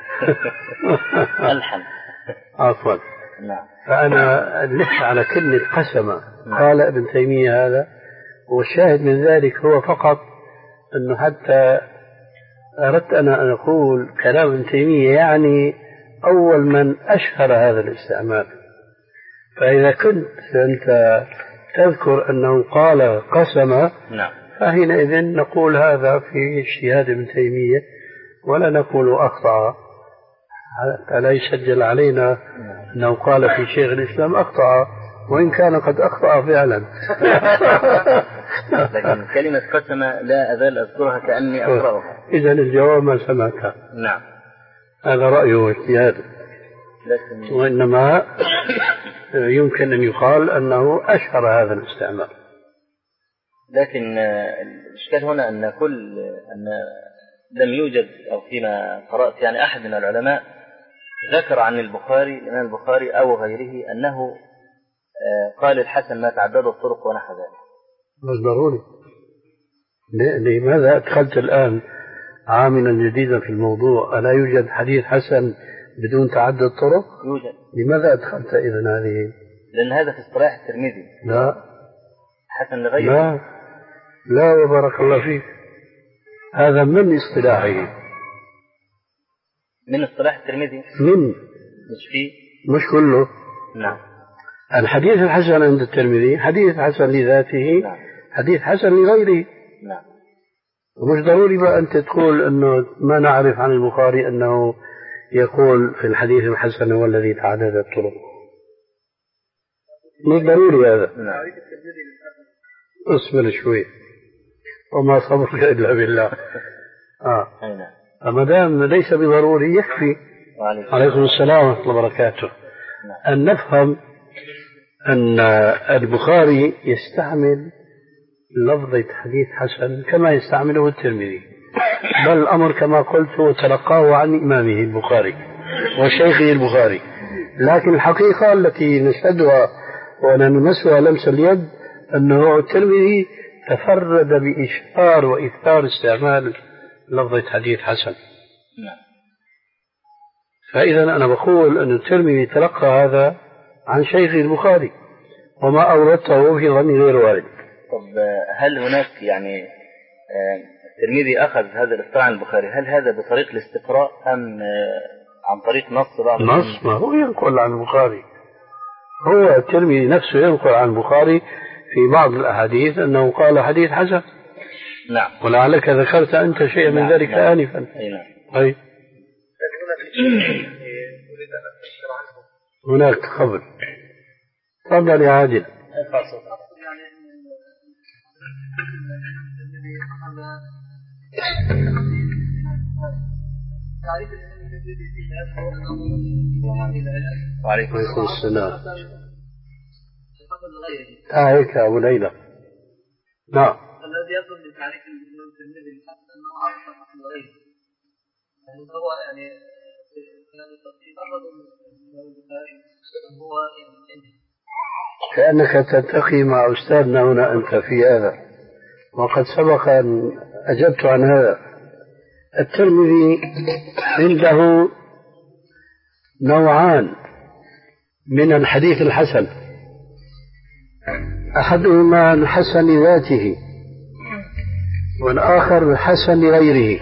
ألحن. عفوا. نعم. فأنا لحت على كلمة قسم. قال ابن تيمية هذا، والشاهد من ذلك هو فقط أنه حتى أردت أنا أن أقول كلام ابن تيمية يعني أول من أشهر هذا الاستعمال. فإذا كنت أنت تذكر أنه قال قسم، نعم، فحينئذ نقول هذا في اجتهاد ابن تيمية ولا نقول أخطأ، حتى لا يسجل علينا أنه قال في شيخ الإسلام أخطأ، وإن كان قد أخطأ فعلا. لكن كلمة قسم لا أزال أذكرها كأني أقرأها. إذن الجواب ما سمعتها. نعم، هذا رأيه واجتهاده، لكن وإنما يمكن أن يقال أنه أشهر هذا الاستعمال. لكن الإشكال هنا أن كل أن لم يوجد، أو فيما قرأت يعني أحد من العلماء ذكر عن البخاري الإمام البخاري أو غيره أنه قال الحسن ما تعدد الطرق ونحو ذلك. مش ضروري. لماذا أدخلت الآن عاملا جديدا في الموضوع؟ ألا يوجد حديث حسن بدون تعدد طرق؟ يوجد. لماذا أدخلت إذن هذه؟ لأن هذا في اصطلاح الترمذي. لا حسن لغيره. لا لا وبارك الله فيك، هذا من اصطلاحه، من اصطلاح الترمذي. من مش فيه، مش كله. نعم. الحديث الحسن عند الترمذي حديث حسن لذاته، نعم. حديث حسن لغيره. نعم. ومش ضروري بقى أنت تقول أنه ما نعرف عن البخاري أنه يقول في الحديث الحسن هو الذي تعدد الطرق، مش ضروري هذا. نعم. اصبر شوي، وما صبرك إلا بالله. آه. نعم. فما دام ليس بضروري يكفي. وعليكم. عليكم السلام ورحمة الله وبركاته. نعم. أن نفهم أن البخاري يستعمل لفظة حديث حسن كما يستعمله الترمذي، بل الأمر كما قلت هو تلقاه عن إمامه البخاري وشيخه البخاري. لكن الحقيقة التي نشهدها ونلمسها لمس اليد أنه الترمذي تفرد بإشهار وإكثار استعمال لفظة حديث حسن. نعم. فإذا أنا بقول أن الترمذي تلقى هذا عن شيخه البخاري، وما أوردته في ظني غير وارد. طب هل هناك يعني الترمذي أخذ هذا الاصطلاح عن البخاري، هل هذا بطريق الاستقراء أم عن طريق نص بعض؟ نص، ما هو ينقل عن البخاري، هو الترمذي نفسه ينقل عن البخاري في بعض الأحاديث أنه قال حديث حسن. نعم. ولعلك ذكرت أنت شيئا من نعم. ذلك نعم. آنفا. أي نعم. طيب. هناك خبر. تفضل يا عادل. وعليكم السلام. تعالك يا أبو ليلى. نعم. الذي يظن بتعريف الإمام الترمذي أنه أعرف عن غيره، يعني هو يعني هو كأنك تلتقي مع أستاذنا هنا أنت في هذا، وقد سبق أن أجبت عن هذا. الترمذي عنده نوعان من الحديث الحسن، أحدهما الحسن لذاته والآخر حسن لغيره.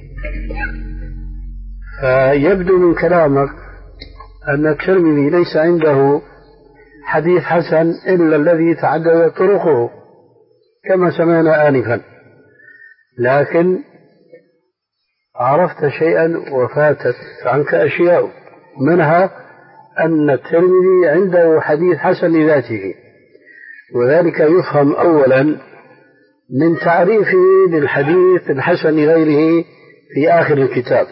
فيبدو من كلامك أن الترمذي ليس عنده حديث حسن إلا الذي تعدد طرقه كما سمعنا آنفا، لكن عرفت شيئا وفاتت عنك أشياء، منها أن الترمذي عنده حديث حسن لذاته، وذلك يفهم أولا من تعريفه للحديث الحسن لغيره في آخر الكتاب،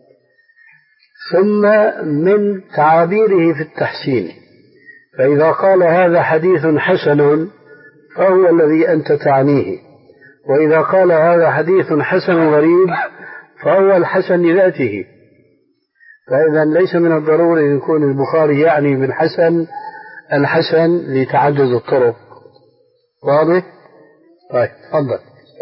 ثم من تعابيره في التحسين. فإذا قال هذا حديث حسن فهو الذي أنت تعنيه، وإذا قال هذا حديث حسن غريب فهو الحسن لذاته. فإذا ليس من الضروري أن يكون البخاري يعني بالحسن الحسن لتعدد الطرق. واضح؟ طيب تفضل.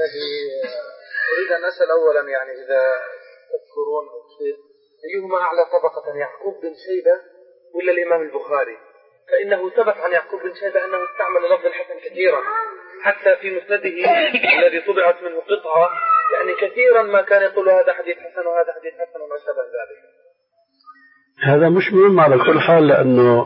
أريد أن أسأل أولا، يعني إذا تذكرون أيهما أعلى طبقة، يعقوب بن شيبة ولا الإمام البخاري؟ فإنه ثبت عن يعقوب بن شيبة أنه استعمل لفظ الحسن كثيرا، حتى في مسنده الذي طبعت منه قطعة، يعني كثيرا ما كان يقول هذا حديث حسن وهذا حديث حسن وما شابه ذلك. هذا مش مهم على كل حال، لأنه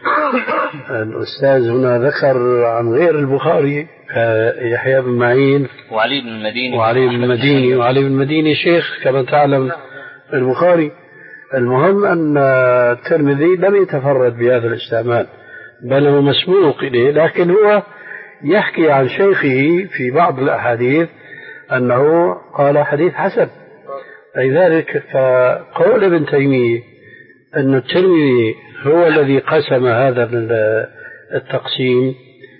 الأستاذ هنا ذكر عن غير البخاري يحيى بن معين وعلي بن المديني وعلي بن المديني وعلي بن المديني شيخ كما تعلم البخاري. المهم أن الترمذي لم يتفرد بهذا الاستعمال، بل هو مسبوق إليه، لكن هو يحكي عن شيخه في بعض الأحاديث أنه قال حديث حسن. لذلك فقول ابن تيمية أن الترمذي هو الذي قسم هذا التقسيم،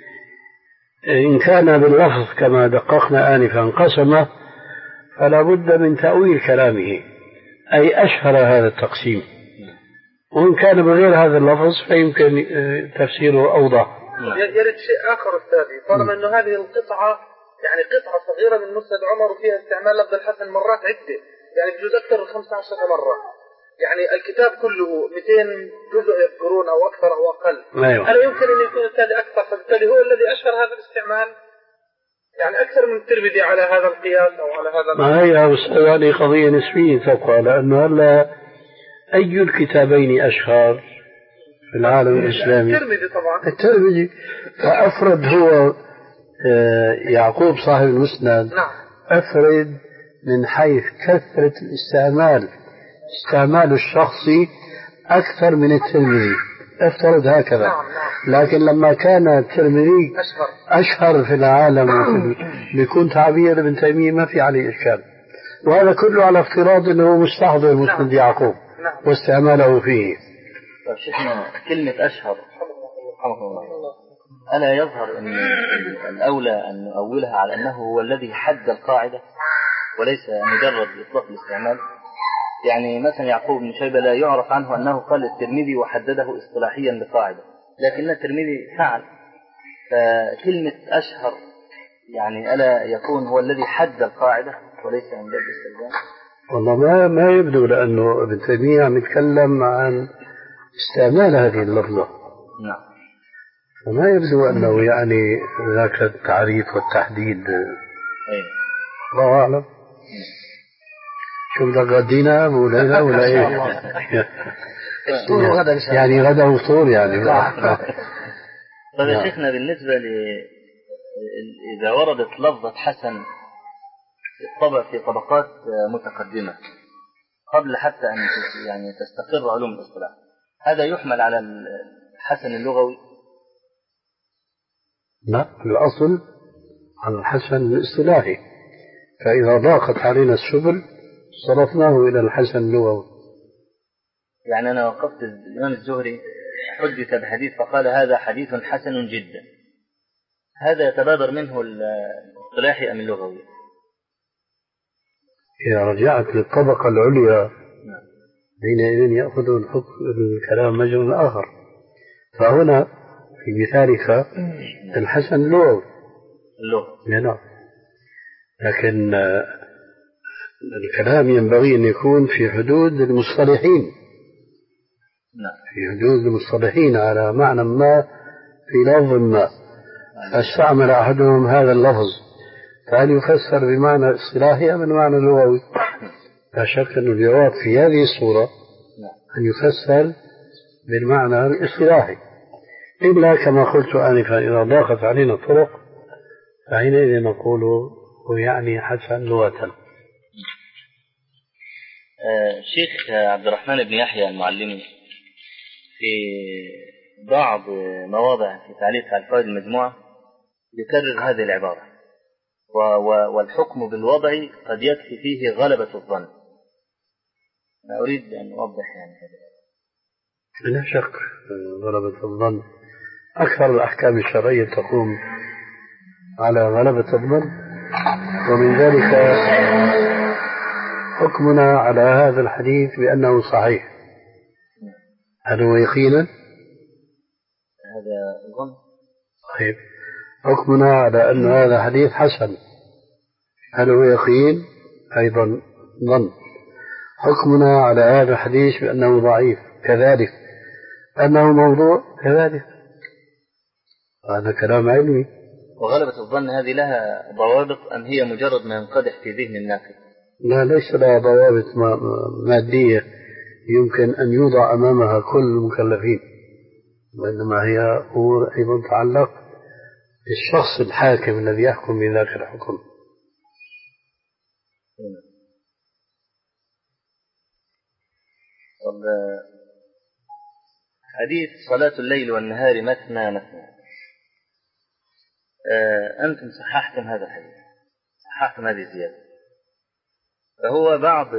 إن كان باللفظ كما دققنا آنفا قسمه، فلا بد من تأويل كلامه، أي أشهر هذا التقسيم، وإن كان بغير هذا اللفظ فيمكن تفسيره أوضح. يرد شيء آخر أستاذي، طالما أنه هذه القطعة يعني قطعة صغيرة من مسند عمر وفيها استعمال لفظ الحسن مرات عدة، يعني بجوز أكثر من خمسة عشر مرة، يعني الكتاب كله مئتين جزء يذكرون أو أكثر أو أقل. أيوة. هل يمكن أن يكون الثاني أكثر، فبالتالي هو الذي أشهر هذا الاستعمال، يعني أكثر من الترمذي على هذا القياس أو على هذا. ما هي هذه قضية نسبية تبقى، لأنه هلا أي الكتابين أشهر في العالم الإسلامي؟ الترمذي طبعا. الترمذي. فأفرد هو يعقوب صاحب المسند. نعم. أفرد من حيث كثرة الاستعمال، استعمال الشخصي أكثر من الترمذي، افترض هكذا. نعم نعم. لكن لما كان الترمذي أشهر أشهر في العالم بيكون تعبير ابن تيمية ما في عليه إشكال، وهذا كله على افتراض أنه مستحضر مسند يعقوب نعم. واستعماله فيه. طيب شيخنا، كلمة أشهر رحمه الله ألا يظهر أن الأولى أن نؤولها على أنه هو الذي حد القاعدة وليس مجرد إطلاق الاستعمال؟ يعني مثلا يعقوب بن شيبة لا يعرف عنه أنه قال الترمذي وحدده اصطلاحيا لقاعدة، لكن الترمذي فعل. فكلمة أشهر يعني ألا يكون هو الذي حد القاعدة وليس من باب الاستخدام؟ والله ما ما يبدو، لأنه ابن تيمية عم يتكلم عن استعمال هذه اللفظة. نعم. فما يبدو أنه يعني ذاك التعريف والتحديد. أيه. الله أعلم. شو بدك غدينا ولا ولا ايه؟ يعني غدا وفطور يعني. طيب يا شيخنا، بالنسبة ل إذا وردت لفظة حسن الطبع في طبقات متقدمة قبل حتى أن يعني تستقر علوم الاصطلاح، هذا يحمل على الحسن اللغوي؟ لا، الأصل على الحسن الاصطلاحي، فإذا ضاقت علينا السبل صرفناه إلى الحسن اللغوي. يعني أنا وقفت الإمام الزهري حدث بحديث فقال هذا حديث حسن جدا، هذا يتبادر منه الاصطلاحي أم اللغوي؟ إذا رجعت للطبقة العليا حينئذ يأخذ الحكم الكلام مجرى آخر. فهنا في مثالك الحسن لغوي اللغة، لكن الكلام ينبغي أن يكون في حدود المصطلحين، في حدود المصطلحين على معنى ما في لفظ ما، فاستعمل أحدهم هذا اللفظ، فهل يفسر بمعنى اصطلاحي أم بمعنى لغوي؟ لا شك أن الجواب في هذه الصورة أن يفسر بالمعنى الاصطلاحي، إلا كما قلت آنفا إذا ضاقت علينا الطرق فحينئذ نقول هو يعني حسن لغة. آه شيخ عبد الرحمن بن يحيى المعلمي في بعض مواضع في تعليق على الفوائد المجموعة يكرر هذه العبارة، والحكم بالوضع قد يكفي فيه غلبة الظن. أنا أريد أن أوضح يعني هذا. لا شك غلبة الظن أكثر الأحكام الشرعية تقوم على غلبة الظن، ومن ذلك حكمنا على هذا الحديث بأنه صحيح. هل هو يقينا؟ هذا ظن. طيب، حكمنا على أن هذا حديث حسن، هل هو يقين؟ أيضا ظن. حكمنا على هذا الحديث بأنه ضعيف كذلك، أنه موضوع كذلك، هذا كلام علمي. وغلبة الظن هذه لها ضوابط أم هي مجرد ما ينقدح في ذهن الناقد؟ لا، ليس لها ضوابط مادية يمكن أن يوضع أمامها كل المكلفين، وإنما هي أمور أيضا تتعلق بالشخص الحاكم الذي يحكم بذاك الحكم. طب حديث صلاة الليل والنهار مثنى مثنى، آه أنتم صححتم هذا الحديث، صححتم هذه الزيادة، فهو بعض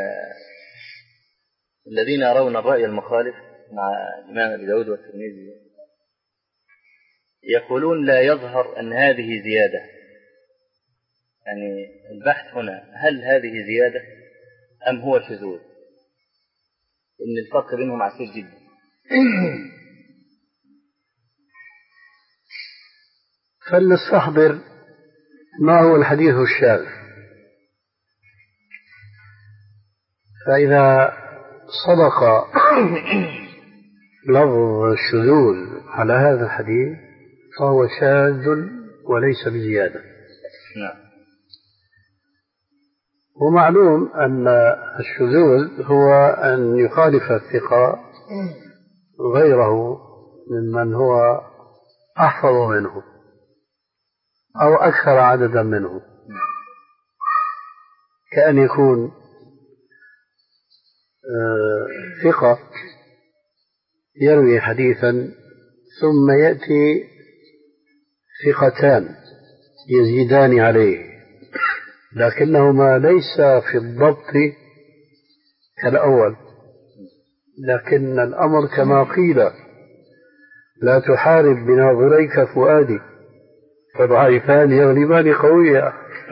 الذين يرون الرأي المخالف مع الإمام أبي داود والترمذي يقولون لا يظهر أن هذه زيادة. يعني البحث هنا هل هذه زيادة أم هو شذوذ؟ إن الفرق بينهم عسير جدا. فلنستحضر ما هو الحديث الشاذ، فإذا صدق لفظ الشذوذ على هذا الحديث فهو شاذ وليس بزيادة. نعم. ومعلوم أن الشذوذ هو أن يخالف الثقة غيره ممن هو أحفظ منه أو أكثر عددا منه، كأن يكون ثقة يروي حديثا ثم يأتي ثقتان يزيدان عليه، لكنهما ليس في الضبط كالأول، لكن الأمر كما قيل لا تحارب بناظريك فؤادي فضعيفان يغلبان قويا.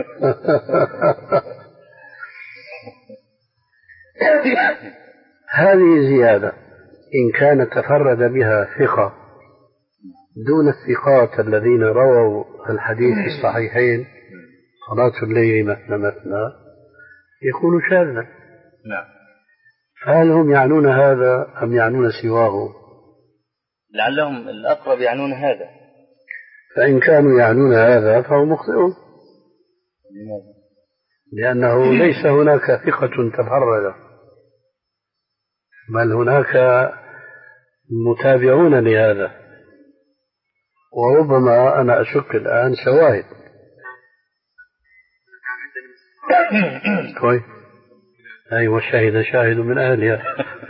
هذه زيادة إن كان تفرد بها ثقة دون الثقات الذين رووا الحديث في الصحيحين صلاة الليل مثنى مثنى يكون شاذا. نعم. هل هم يعنون هذا أم يعنون سواه؟ لعلهم الأقرب يعنون هذا. فإن كانوا يعنون هذا فهم مخطئون، لأنه ليس هناك ثقة تفرد، بل هناك متابعون لهذا، وربما أنا أشك الآن شواهد. كويس. أيوة، شاهد شاهد من أهلها.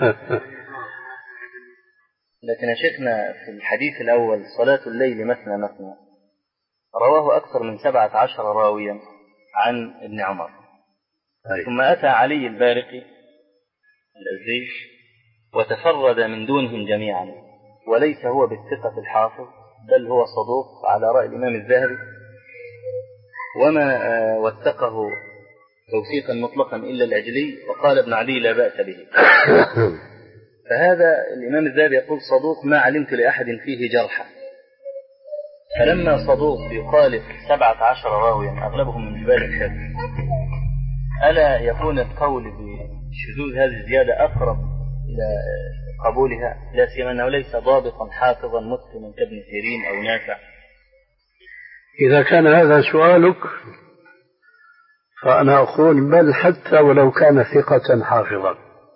لكن شيخنا في الحديث الأول صلاة الليل مثنى مثنى رواه أكثر من سبعة عشر راويا عن ابن عمر. أي. ثم أتى علي البارقي الأزدي وتفرد من دونهم جميعا، وليس هو بالثقة الحافظ، بل هو صدوق على رأي الإمام الذهبي، وما وثقه توثيقا مطلقا إلا العجلي، وقال ابن عدي لا بأس به. فهذا الإمام الذهبي يقول صدوق ما علمت لأحد فيه جرحا. فلما صدوق يخالف سبعة عشر راويا أغلبهم من جبال الحفظ، ألا يكون القول بشذوذ هذه الزيادة أقرب إلى قبولها، لا سيما أنه ليس ضابطا حافظا متقنا كابن سيرين أو نافع؟ إذا كان هذا سؤالك فأنا أقول بل حتى ولو كان ثقة حافظا.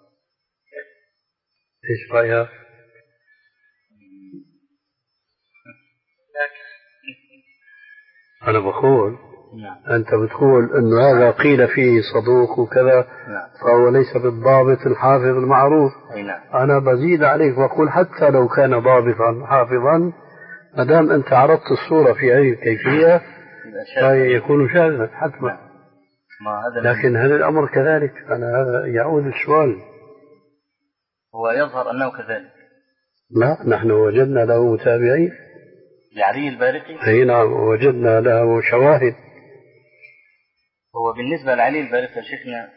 إيش رأيك؟ أنا بقول أنت بتقول أنه هذا قيل فيه صدوق وكذا، فهو ليس بالضابط الحافظ المعروف. أنا بزيد عليك وأقول حتى لو كان ضابطا حافظا، ما دام أنت عرضت الصورة في أي كيفية فيكون شاذا حتما. لكن هل الأمر كذلك؟ أنا هذا يعود السؤال. هو يظهر أنه كذلك. لا، نحن وجدنا له متابعين لعلي البارقي. أي نعم، وجدنا له شواهد. هو بالنسبة لعلي البارقي شيخنا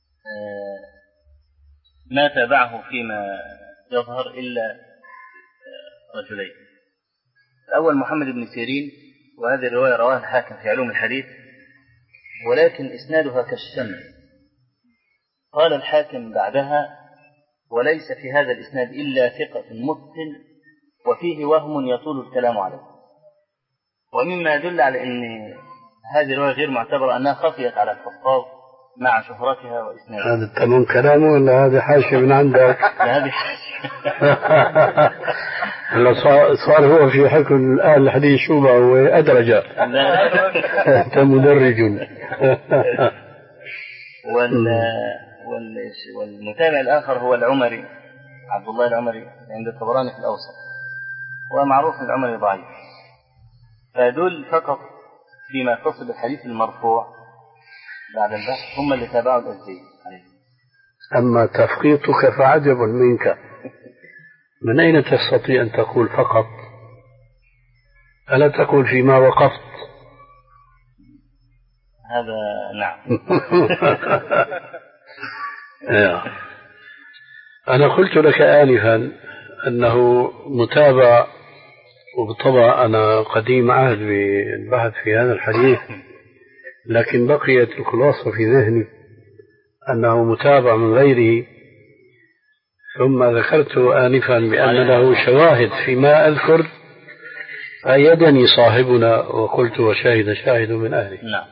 ما تابعه فيما يظهر إلا رجلين. الأول محمد بن سيرين، وهذه الرواية رواها الحاكم في علوم الحديث، ولكن إسنادها كالشمس. قال الحاكم بعدها وليس في هذا الإسناد إلا ثقة متقن وفيه وهم يطول الكلام عليه. ومما يدل على أن هذه الرواية غير معتبرة أنها خفيت على الحفاظ مع شهرتها وإسنادها. هذا تمام كلامه ولا هذا حاشية من عندك؟ هذه حاشية. صار هو في حكم الآن الحديث شوبة وأدرجة. أنت مدرج. وال والمتابع الآخر هو العمري، عبد الله العمري عند الطبراني في الأوسط، ومعروف أن العمري ضعيف. فدول فقط فيما يتصل بالحديث المرفوع بعد البحث هم اللي تابعوا الأزدي. أما تفقيطك فعجب منك، من أين تستطيع أن تقول فقط؟ ألا تقول فيما وقفت؟ هذا نعم. أنا قلت لك آنفا أنه متابع، وبالطبع أنا قديم عهد بالبحث في هذا الحديث، لكن بقيت الخلاصة في ذهني أنه متابع من غيره. ثم ذكرت آنفا بأن له شواهد فيما أذكر، فأيدني صاحبنا وقلت وشاهد شاهد من أهله. نعم.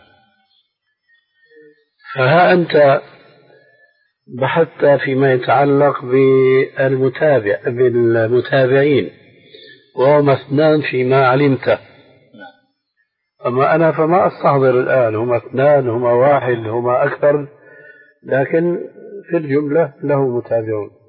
فها أنت بحثت فيما يتعلق بالمتابع بالمتابعين، وهم اثنان فيما علمت. أما أنا فما أستحضر الآن هما اثنان هما واحد هما أكثر، لكن في الجملة له متابعون.